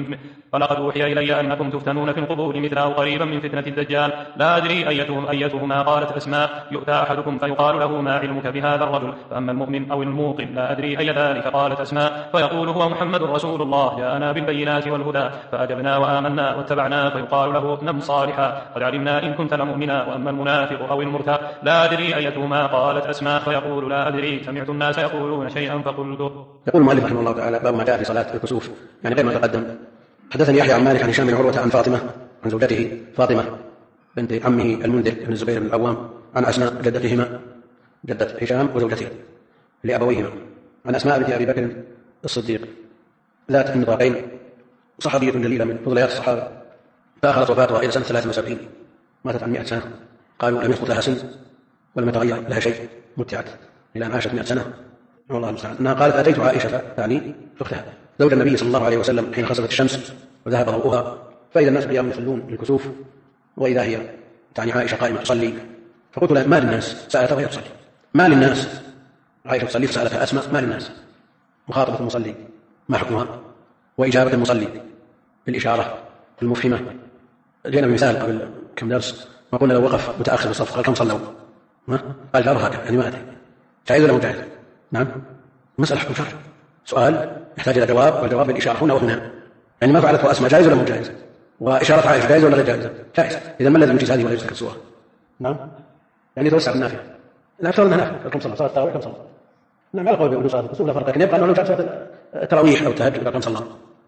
قريبا من فتنة الدجال، لا أدري أيتهما. قالت أسماء يؤتى أحدكم فيقال له ما علمك بهذا الرجل، فأما المؤمن أو الموقن لا أدري أي ذلك. قالت أسماء فيقول هو محمد رسول الله جاءنا بالبينات والهدى فأجبنا وآمنا واتبعنا، فيقال له نم صالحا قد علمنا إن كنت لمؤمنا، وأما المنافق أو المرتاب لا أدري أيتهما. قالت أسماء فيقول لا أدري، سمعت الناس يقولون شيئا فقلت. يقول المؤلف رحمه الله تعالى باب ما جاء في صلاة الكسوف، يعني غير ما تقدم. حدثني يحيى عن مالك عن هشام بن عروة عن فاطمة عن زوجته فاطمة بنت عمه المنذر بن الزبير بن العوام عن أسماء جدتهما، جدة هشام وزوجته لأبويهما، عن أسماء بنت أبي بكر الصديق ذات النطاقين، صحابية جليلة من فضليات الصحابة، فأخرت وفاتها إلى سنة 73، ماتت عن 100 سنة. قالوا لم يسقط لها سن ولم يتغير لها شيء، متعت إلى أن عاشت 100 سنة. والله المستعان. أنها قالت أتيت عائشة تعني أختها زوج النبي صلى الله عليه وسلم حين خسفت الشمس وذهب ضوءها، فإذا الناس قيام يصلون للكسوف وإذا هي تعني عائشة قائمة تصلي، فقلت لها ما للناس؟ سألتها وهي تصلي ما للناس؟ عائشة تصلي، فسألتها أسماء ما للناس؟ مخاطبة المصلي ما حكمها؟ وإجابة المصلي بالإشارة المفهمة. جينا بمثال قبل كم درس ما قلنا لو وقف متأخر بالصف قال كم صلوا؟ قال جارها يعني ما أدري جائز ولا مو جائز؟ نعم، مسألة حكم شرعي، سؤال يحتاج إلى جواب، والجواب بالإشارة هنا وهنا، يعني ما فعلته أسماء جائز ولا مو جائز؟ وإشارة عائشة جائز ولا غير جائز؟ جائز. إذا ما الذي يجيز هذه ولا يجيز السورة؟ نعم، يعني توسع بالنافع. لا أكثر منها نافع. كم صلاة التراويح كم صلاة؟ نعم، على قول بيقولوا صلاة الكسوف لا فرق، لكن يبقى أنه لو جاء صلاة التراويح أو التهجد كم صلاة؟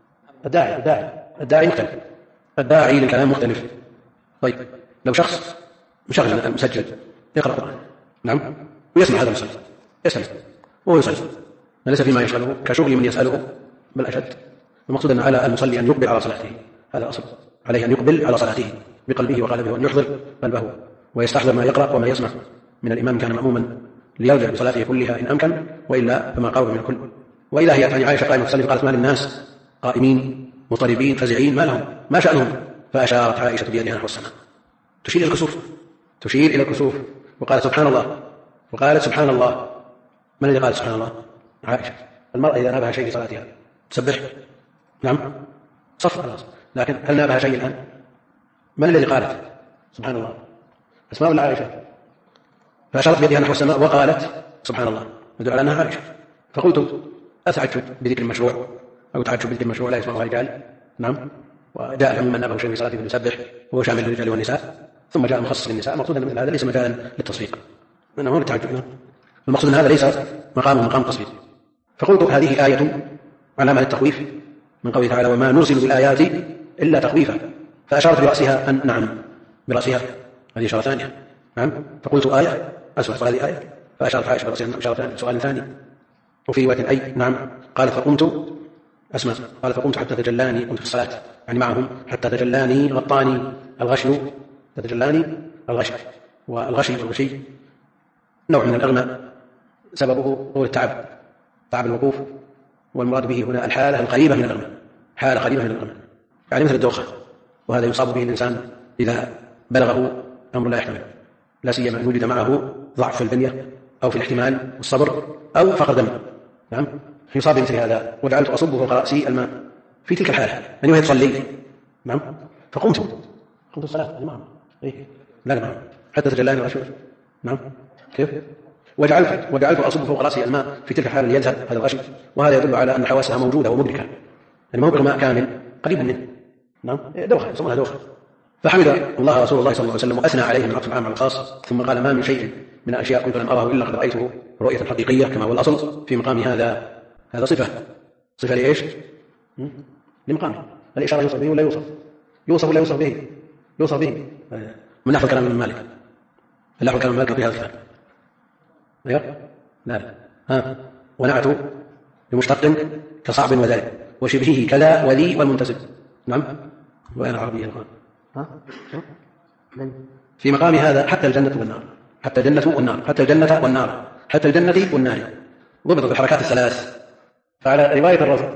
الداعي مختلف، الداعي للكلام مختلف. طيب لو شخص مشغل مسجل يقرأ القرآن، نعم، ويسمع هذا المصلي يسمع وهو يصلي، ليس فيما يشغله كشغل من يسأله، بل أشد. المقصود أن على المصلي أن يقبل على صلاته، هذا أصل، عليه أن يقبل على صلاته بقلبه وقلبه، وأن يحضر قلبه ويستحضر ما يقرأ وما يسمع من الإمام كان مأموما، ليرجع بصلاته كلها إن أمكن، وإلا فما قارب من الكل. وإذا هي يعني عائشة قائمة تصلي قالت ما للناس قائمين مضطربين فزعين ما لهم ما شأنهم؟ فأشارت عائشة بيدها نحو السماء تشير إلى الكسوف وقالت سبحان الله. من الذي قال سبحان الله؟ عائشة. المرأة إذا نابها شيء في صلاتها تسبح، نعم، صف خلاص، لكن هل نابها شيء الآن؟ من الذي قالت سبحان الله؟ أسماء ولا عائشة؟ فأشارت بيدها نحو السماء وقالت سبحان الله، يدل على أنها عائشة. فقلت أتعجب بذكر المشروع أو تعجب بذكر المشروع لا يسمعها الرجال؟ نعم. وجاء العموم من نابه شيء في صلاته فليسبح وهو شامل للرجال والنساء، ثم جاء مخصص للنساء. مقصود أن مثل هذا ليس مجالا للتصفيق، إنه هو للتعجب. المقصود من هذا ليس مقام تصفيق. فقلت هذه آية علامة التخويف من قوله تعالى وما نرسل بالآيات إلا تخويفا. فأشارت برأسها أن نعم، برأسها، هذه إشارة ثانية، نعم. فقلت آية أسوأ هذه آية. فأشارت عائشة برأسها إشارة ثانية، سؤال ثاني. وفي رواية أي نعم. قالت فقمت أسمع، قالت فقمت حتى تجلاني، كنت في الصلاة يعني معهم، حتى تجلاني غطاني الغشي. تجلاني الغشي، والغشي نوع من الأغمى سببه هو التعب، تعب الوقوف، والمراد به هنا الحالة القريبة من الغمى، حالة قريبة من الغمى، يعني مثل الدوخة، وهذا يصاب به الإنسان إذا بلغه أمر لا يحتمل، لا سيما أن وجد معه ضعف في البنية أو في الاحتمال والصبر أو فقر دم، نعم، يصاب مثل هذا. وجعلت أصب فوق رأسي الماء في تلك الحالة، يعني وهي تصلي، نعم. فقمت الصلاة معهم، لا معهم حتى تجلاني الغشي، نعم. كيف؟ وجعلت أصب فوق رأسي الماء في تلك الحالة ليذهب هذا الغشي. وهذا يدل على أن حواسها موجودة ومدركة، يعني ما هو إغماء كامل، قريب منه، نعم، دوخة، يسمونها دوخة. فحمد الله رسول الله صلى الله عليه وسلم وأثنى عليه من عطف العام على الخاص، ثم قال ما من شيء من الأشياء كنت لم أره إلا قد رأيته رؤية حقيقية كما هو الأصل في مقام هذا صفة لإيش؟ لمقامه. الإشارة يوصف به ولا يوصف به من نحو الكلام من مالك، نحو الكلام من مالك في هذا الكلام. لا ونعته بمشتق كصعب وذلك وشبهه كذا وذي والمنتسب، نعم. وأنا عربية الآن في مقام هذا حتى الجنة والنار ضبطت الحركات الثلاث. فعلى رواية الرفع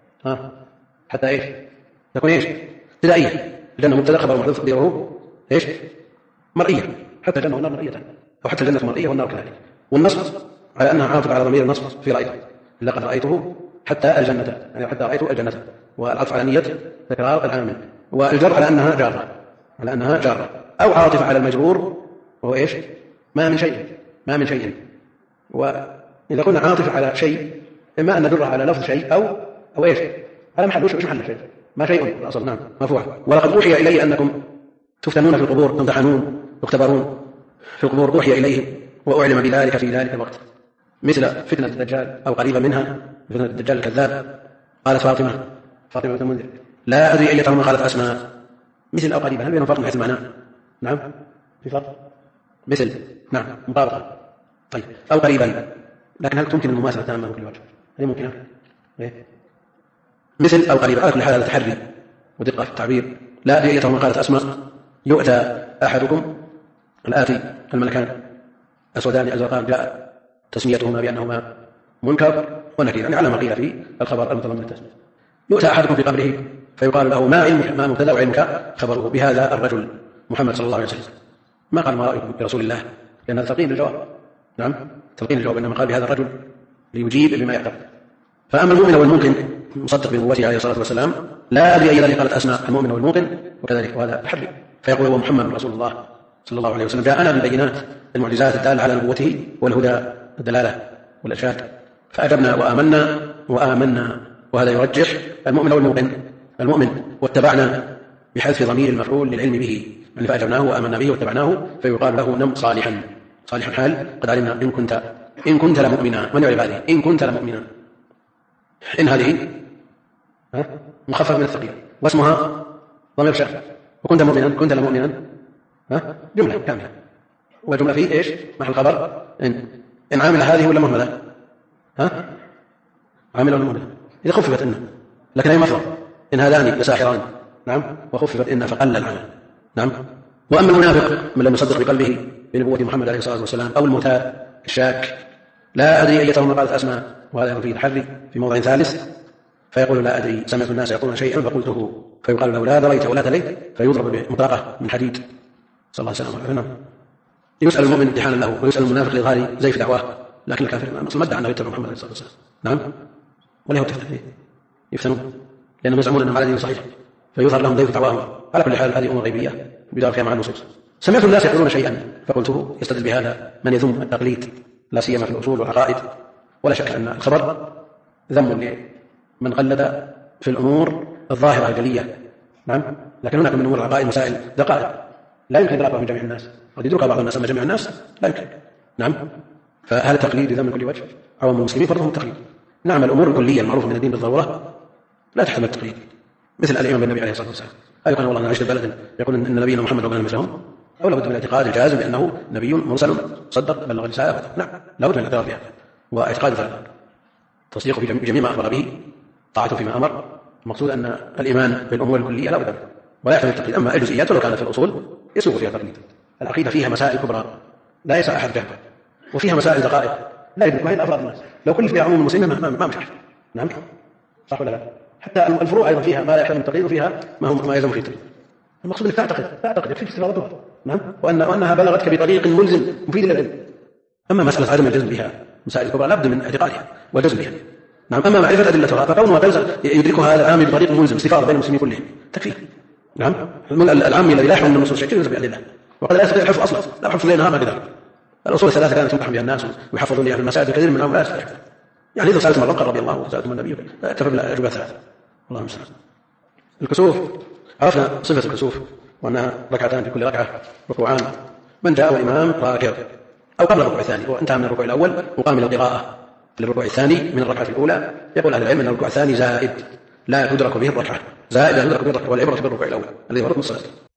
حتى إيش تكون إيش ابتدائية، الجنة مبتدأ خبر محذوف تقديره إيش مرئية، حتى الجنة والنار مرئية، أو حتى الجنة مرئية والنار كذلك. والنصب على أنها عاطفة على ضمير النصب في رأيته، لقد رأيته حتى الجنة، يعني حتى رأيت الجنة، والعطف على نية تكرار العامل، والجر على أنها جارة، أو عاطفة على المجرور وهو إيش ما من شيء. وإذا قلنا عاطفة على شيء إما أن ندرها على لفظ شيء أو إيش على محل، وش محل شيء ما شيء الأصل، نعم، مرفوع. ولقد أوحي إلي أنكم تفتنون في القبور، تمتحنون، تختبرون في القبور، أوحي إليهم وأعلم بذلك في ذلك الوقت، مثل فتنة الدجال أو قريبا منها، فتنة الدجال الكذاب. قالت فاطمة بنت المنذر لا أدري أيتهما قالت أسماء، مثل أو قريبا، هل بينهم فرق من حيث المعنى؟ نعم في فرق، مثل، نعم، مطابقة. طيب أو قريبا، لكن هل تمكن المماثلة تامة من كل وجه؟ هل ممكنة؟ مثل أو قريبا، على كل حال هذا تحري ودقة في التعبير. لا أدري أيتهما قالت أسماء. يؤتى أحدكم الآتي الملكان أسودان أزرقان، جاء تسميتهما بأنهما منكر ونكير، يعني على ما قيل في الخبر المتضمن التسمية. يؤتى أحدكم في قبره فيقال له ما علمك، ما مبتدأ وعلمك خبره بهذا الرجل محمد صلى الله عليه وسلم. ما قال ما رأيكم برسول الله، لأن هذا تلقين للجواب، نعم، تلقين للجواب، إنما قال بهذا الرجل ليجيب بما يعتقد. فأما المؤمن والموقن مصدق بنبوته عليه الصلاة والسلام، لا أدري أي ذلك قالت أسماء، المؤمن والموقن وكذلك، وهذا تحري. فيقول هو محمد رسول الله صلى الله عليه وسلم جاءنا بالبينات المعجزات الدالة على نبوته والهدى الدلالة والإرشاد، فأجبنا وآمنا. وهذا يرجح المؤمن والموقن. المؤمن واتبعنا بحذف ضمير المفعول للعلم به، يعني فأجبناه وآمنا به واتبعناه، فيقال له نم صالحا حال قد علمنا إن كنت لمؤمنا. من يعرف هذه إن كنت لمؤمنا؟ إن هذه مخفف من الثقيل، واسمها ضمير شرف، وكنت لمؤمنا جملة كاملة، والجملة فيه إيش محل خبر إن عامل هذه ولا مهملة؟ عامل ولا مهملة؟ إذا خففت إن، لكن أي مفرق إن هذان لساحران، نعم، وخففت إن فقل العمل، نعم. وأما المنافق من لم يصدق بقلبه بنبوة محمد عليه الصلاة والسلام، أو المرتاب الشاك، لا أدري أيتهما قالت أسماء، وهذا فيه تحري في موضع ثالث. فيقول لا أدري، سمعت الناس يقولون شيئا فقلته، فيقال له لا دريت ولا تليت، فيضرب بمطرقة من حديد، صلى الله عليه وسلم. يسأل المؤمن امتحانا له، ويسأل المنافق لإظهار زيف دعواه، لكن الكافر ما ادعى أنه يتبع محمد صلى الله عليه وسلم. نعم، ولا هو يفتنون لأنهم يزعمون أنهم على دين صحيح، فيظهر لهم زيف دعواهم. على كل حال هذه أمور غيبية بدار فيها مع النصوص. سمعت الناس يقولون شيئا فقلته، يستدل بهذا من يذم التقليد لا سيما في الأصول والعقائد. ولا شك أن الخبر ذم لمن قلد في الأمور الظاهرة الجلية. نعم، لكن هناك من أمور العقائد مسائل دقائق لا يمكن إدراكها من جميع الناس، قد يدركها بعض الناس أما جميع الناس لا يمكن. نعم، فهذا التقليد يذم من كل وجه. عوام المسلمين فرضهم التقليد. نعم، الأمور الكلية المعروفة من الدين بالضرورة لا تحتمل التقليد، مثل الإيمان بالنبي عليه الصلاة والسلام. يقول والله أنا عشت ببلد يقول إن نبينا محمد ربنا مثلهم، أو لابد من الاعتقاد الجازم بأنه نبي مرسل صدق بلغ الرسالة. نعم، لابد من الاعتراف بها واعتقاد ذلك، تصديقه بجميع ما أخبر به، طاعته فيما أمر. المقصود أن الإيمان بالأمور الكلية لا بد منه ولا يحتمل التقليد. أما الجزئيات لو كانت في الأصول يسوغ فيها التقليد. العقيدة فيها مسائل كبرى لا يسع أحد جهلها، وفيها مسائل دقائق لا يدرك ما هي أفراد الناس. لو كل فيها عموم المسلمين ما مشكلة. نعم، صح ولا لا؟ حتى الفروع أيضا فيها ما لا يحتمل التقليد، وفيها ما يلزم فيه التقليد. المقصود أنك تعتقد يكفيك استفاضتها. نعم، وأنها بلغتك بطريق ملزم مفيد للعلم. أما مسألة عدم الجزم بها مسائل الكبرى لا بد من اعتقادها والجزم بها. نعم، أما معرفة أدلتها فكونها يدركها هذا العامي بطريق ملزم استفاضة بين المسلمين كلهم تكفيه. نعم، العامي الذي لا يحمل من النصوص شيء يلزم بالأدلة، وقد لا يستطيع الحفظ أصلا، لا حفظ لنا ما كذا. الأصول الثلاثة كانت تمدح بها الناس ويحفظون لها في المساجد، كثير منهم لا يستطيع. يعني إذا سألتم الرقة رضي الله وسألتم النبي لا اكتفى بالأجوبة ثلاثة. الله المستعان. الكسوف، عرفنا صفة الكسوف وأنها ركعتان في كل ركعة ركوعان. من جاء والإمام راكع أو قبل الركوع الثاني وانتهى من الركوع الأول وقام إلى القراءة للركوع الثاني من الركعة الأولى، يقول أهل العلم أن الركوع الثاني زائد لا يدرك به الركعة، زائد لا يدرك به الركعة، والعبرة بالركوع الأول الذي هو ركن الصلاة.